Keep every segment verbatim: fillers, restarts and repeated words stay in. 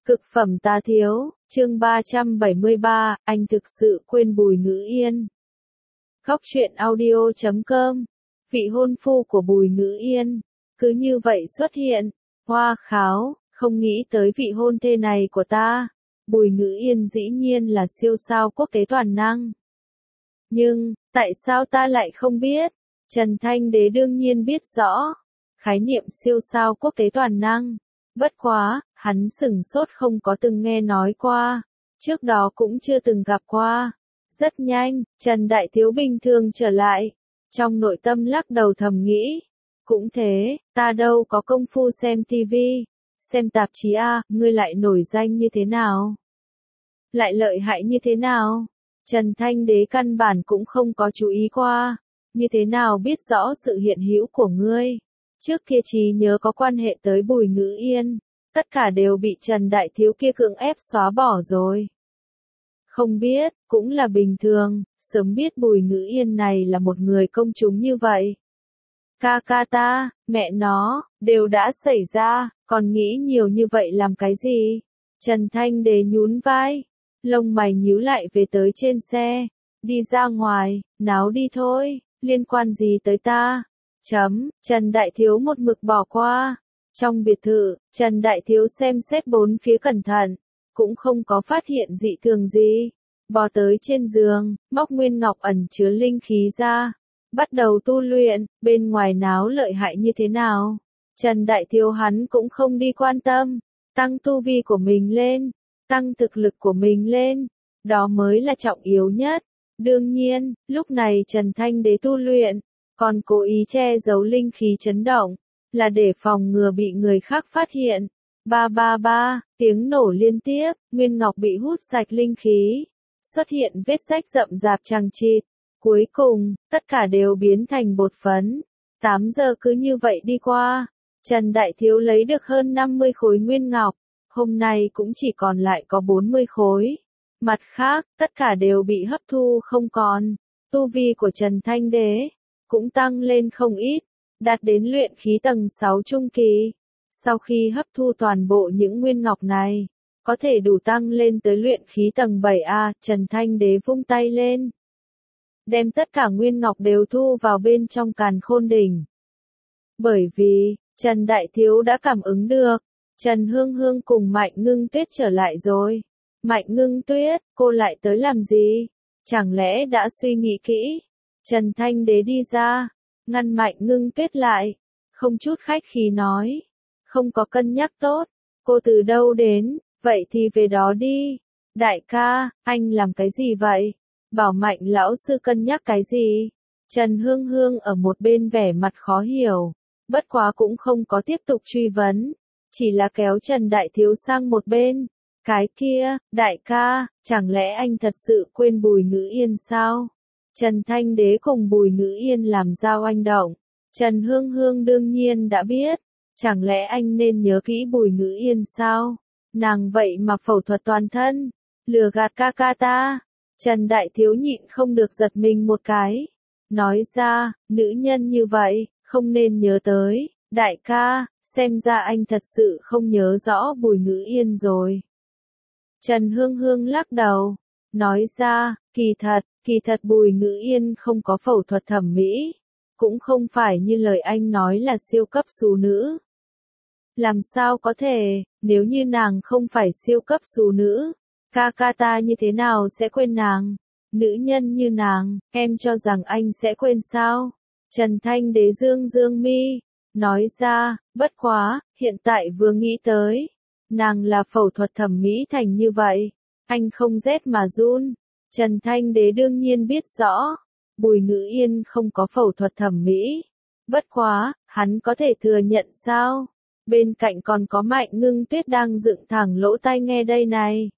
Cực phẩm tá thiếu, chương ba trăm bảy mươi ba, anh thực sự quên Bùi Ngữ Yên. Góc truyện audio chấm com, vị hôn phu của Bùi Ngữ Yên, cứ như vậy xuất hiện, hoa kháo, không nghĩ tới vị hôn thê này của ta. Bùi Ngữ Yên dĩ nhiên là siêu sao quốc tế toàn năng. Nhưng, tại sao ta lại không biết? Trần Thanh Đế đương nhiên biết rõ. Khái niệm siêu sao quốc tế toàn năng. Bất quá, hắn sửng sốt không có từng nghe nói qua. Trước đó cũng chưa từng gặp qua. Rất nhanh, Trần Đại Thiếu bình thường trở lại. Trong nội tâm lắc đầu thầm nghĩ. Cũng thế, ta đâu có công phu xem tivi, xem tạp chí a, ngươi lại nổi danh như thế nào? Lại lợi hại như thế nào? Trần Thanh Đế căn bản cũng không có chú ý qua. Như thế nào biết rõ sự hiện hữu của ngươi? Trước kia trí nhớ có quan hệ tới Bùi Ngữ Yên, tất cả đều bị Trần Đại Thiếu kia cưỡng ép xóa bỏ rồi. Không biết, cũng là bình thường, sớm biết Bùi Ngữ Yên này là một người công chúng như vậy. Ca ca ta, mẹ nó, đều đã xảy ra, còn nghĩ nhiều như vậy làm cái gì? Trần Thanh Đế nhún vai, lông mày nhíu lại về tới trên xe, đi ra ngoài, náo đi thôi, liên quan gì tới ta? Chấm, Trần Đại Thiếu một mực bỏ qua. Trong biệt thự, Trần Đại Thiếu xem xét bốn phía cẩn thận, cũng không có phát hiện dị thường gì. Bò tới trên giường, móc nguyên ngọc ẩn chứa linh khí ra, bắt đầu tu luyện, bên ngoài náo lợi hại như thế nào. Trần Đại Thiếu hắn cũng không đi quan tâm, tăng tu vi của mình lên, tăng thực lực của mình lên, đó mới là trọng yếu nhất. Đương nhiên, lúc này Trần Thanh Đế tu luyện, còn cố ý che giấu linh khí chấn động, là để phòng ngừa bị người khác phát hiện. Ba ba ba, tiếng nổ liên tiếp, nguyên ngọc bị hút sạch linh khí, xuất hiện vết rách rậm rạp chằng chịt. Cuối cùng, tất cả đều biến thành bột phấn. tám giờ cứ như vậy đi qua, Trần Đại Thiếu lấy được hơn năm mươi khối nguyên ngọc, hôm nay cũng chỉ còn lại có bốn mươi khối. Mặt khác, tất cả đều bị hấp thu không còn. Tu vi của Trần Thanh Đế cũng tăng lên không ít, đạt đến luyện khí tầng sáu trung kỳ. Sau khi hấp thu toàn bộ những nguyên ngọc này, có thể đủ tăng lên tới luyện khí tầng bảy A, Trần Thanh Đế vung tay lên, đem tất cả nguyên ngọc đều thu vào bên trong càn khôn đỉnh. Bởi vì, Trần Đại Thiếu đã cảm ứng được, Trần Hương Hương cùng Mạnh Ngưng Tuyết trở lại rồi. Mạnh Ngưng Tuyết, cô lại tới làm gì? Chẳng lẽ đã suy nghĩ kỹ? Trần Thanh Đế đi ra, ngăn Mạnh Ngưng Tuyết lại, không chút khách khí nói, không có cân nhắc tốt, cô từ đâu đến, vậy thì về đó đi. Đại ca, anh làm cái gì vậy? Bảo Mạnh lão sư cân nhắc cái gì? Trần Hương Hương ở một bên vẻ mặt khó hiểu, bất quá cũng không có tiếp tục truy vấn, chỉ là kéo Trần Đại Thiếu sang một bên. Cái kia, đại ca, chẳng lẽ anh thật sự quên Bùi Ngữ Yên sao? Trần Thanh Đế cùng Bùi Ngữ Yên làm giao anh động. Trần Hương Hương đương nhiên đã biết. Chẳng lẽ anh nên nhớ kỹ Bùi Ngữ Yên sao? Nàng vậy mà phẫu thuật toàn thân, lừa gạt ca ca ta. Trần Đại Thiếu nhịn không được giật mình một cái. Nói ra, nữ nhân như vậy, không nên nhớ tới. Đại ca, xem ra anh thật sự không nhớ rõ Bùi Ngữ Yên rồi. Trần Hương Hương lắc đầu, nói ra, kỳ thật, kỳ thật Bùi Ngữ Yên không có phẫu thuật thẩm mỹ, cũng không phải như lời anh nói là siêu cấp xú nữ. Làm sao có thể, nếu như nàng không phải siêu cấp xú nữ, ca ca ta như thế nào sẽ quên nàng? Nữ nhân như nàng, em cho rằng anh sẽ quên sao? Trần Thanh Đế dương dương mi, nói ra, bất quá, hiện tại vừa nghĩ tới. Nàng là phẫu thuật thẩm mỹ thành như vậy, anh không rét mà run. Trần Thanh Đế đương nhiên biết rõ, Bùi Ngữ Yên không có phẫu thuật thẩm mỹ. Bất quá, hắn có thể thừa nhận sao? Bên cạnh còn có Mạnh Ngưng Tuyết đang dựng thẳng lỗ tai nghe đây này.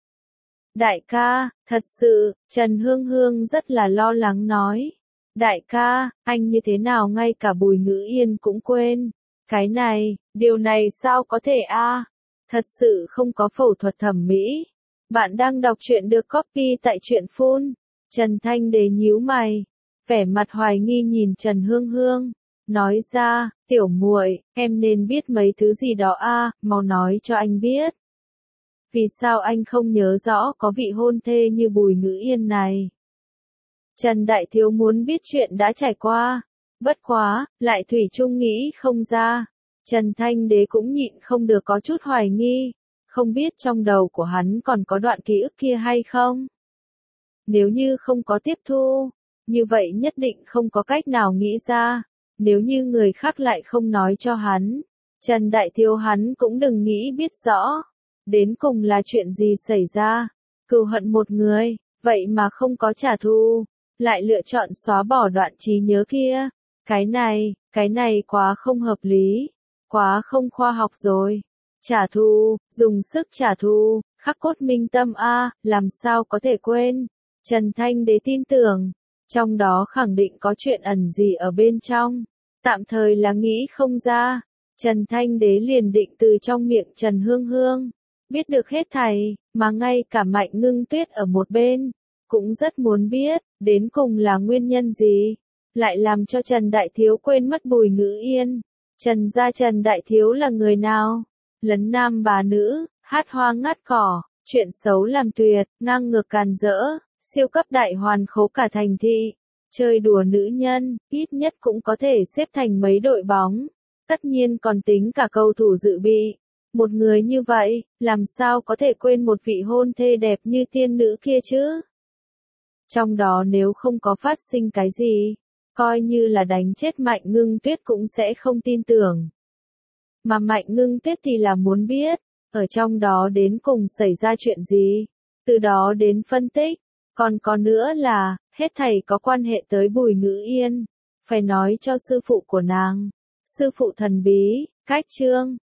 Đại ca, thật sự, Trần Hương Hương rất là lo lắng nói. Đại ca, anh như thế nào ngay cả Bùi Ngữ Yên cũng quên? Cái này, điều này sao có thể a? Thật sự không có phẫu thuật thẩm mỹ. Bạn đang đọc truyện được copy tại truyện phun. Trần Thanh Đế nhíu mày, vẻ mặt hoài nghi nhìn Trần Hương Hương, nói ra, tiểu muội, em nên biết mấy thứ gì đó a, mau nói cho anh biết. Vì sao anh không nhớ rõ có vị hôn thê như Bùi Ngữ Yên này? Trần Đại Thiếu muốn biết chuyện đã trải qua. Bất quá, lại thủy chung nghĩ không ra. Trần Thanh Đế cũng nhịn không được có chút hoài nghi. Không biết trong đầu của hắn còn có đoạn ký ức kia hay không? Nếu như không có tiếp thu, như vậy nhất định không có cách nào nghĩ ra. Nếu như người khác lại không nói cho hắn, Trần Đại Thiếu hắn cũng đừng nghĩ biết rõ. Đến cùng là chuyện gì xảy ra? Cừu hận một người, vậy mà không có trả thù, lại lựa chọn xóa bỏ đoạn trí nhớ kia. Cái này, cái này quá không hợp lý, quá không khoa học rồi. Trả thù, dùng sức trả thù, khắc cốt minh tâm a, làm sao có thể quên. Trần Thanh Đế tin tưởng, trong đó khẳng định có chuyện ẩn gì ở bên trong. Tạm thời là nghĩ không ra, Trần Thanh Đế liền định từ trong miệng Trần Hương Hương biết được hết thảy, mà ngay cả Mạnh Ngưng Tuyết ở một bên cũng rất muốn biết, đến cùng là nguyên nhân gì, lại làm cho Trần Đại Thiếu quên mất Bùi Ngữ Yên. Trần gia Trần Đại Thiếu là người nào? Lấn nam bá nữ, hát hoa ngắt cỏ, chuyện xấu làm tuyệt, ngang ngược càn rỡ, siêu cấp đại hoàn khố cả thành thị, chơi đùa nữ nhân, ít nhất cũng có thể xếp thành mấy đội bóng, tất nhiên còn tính cả cầu thủ dự bị. Một người như vậy, làm sao có thể quên một vị hôn thê đẹp như tiên nữ kia chứ? Trong đó nếu không có phát sinh cái gì, coi như là đánh chết Mạnh Ngưng Tuyết cũng sẽ không tin tưởng. Mà Mạnh Ngưng Tuyết thì là muốn biết, ở trong đó đến cùng xảy ra chuyện gì, từ đó đến phân tích, còn có nữa là, hết thảy có quan hệ tới Bùi Ngữ Yên, phải nói cho sư phụ của nàng, sư phụ thần bí, Cách Trương.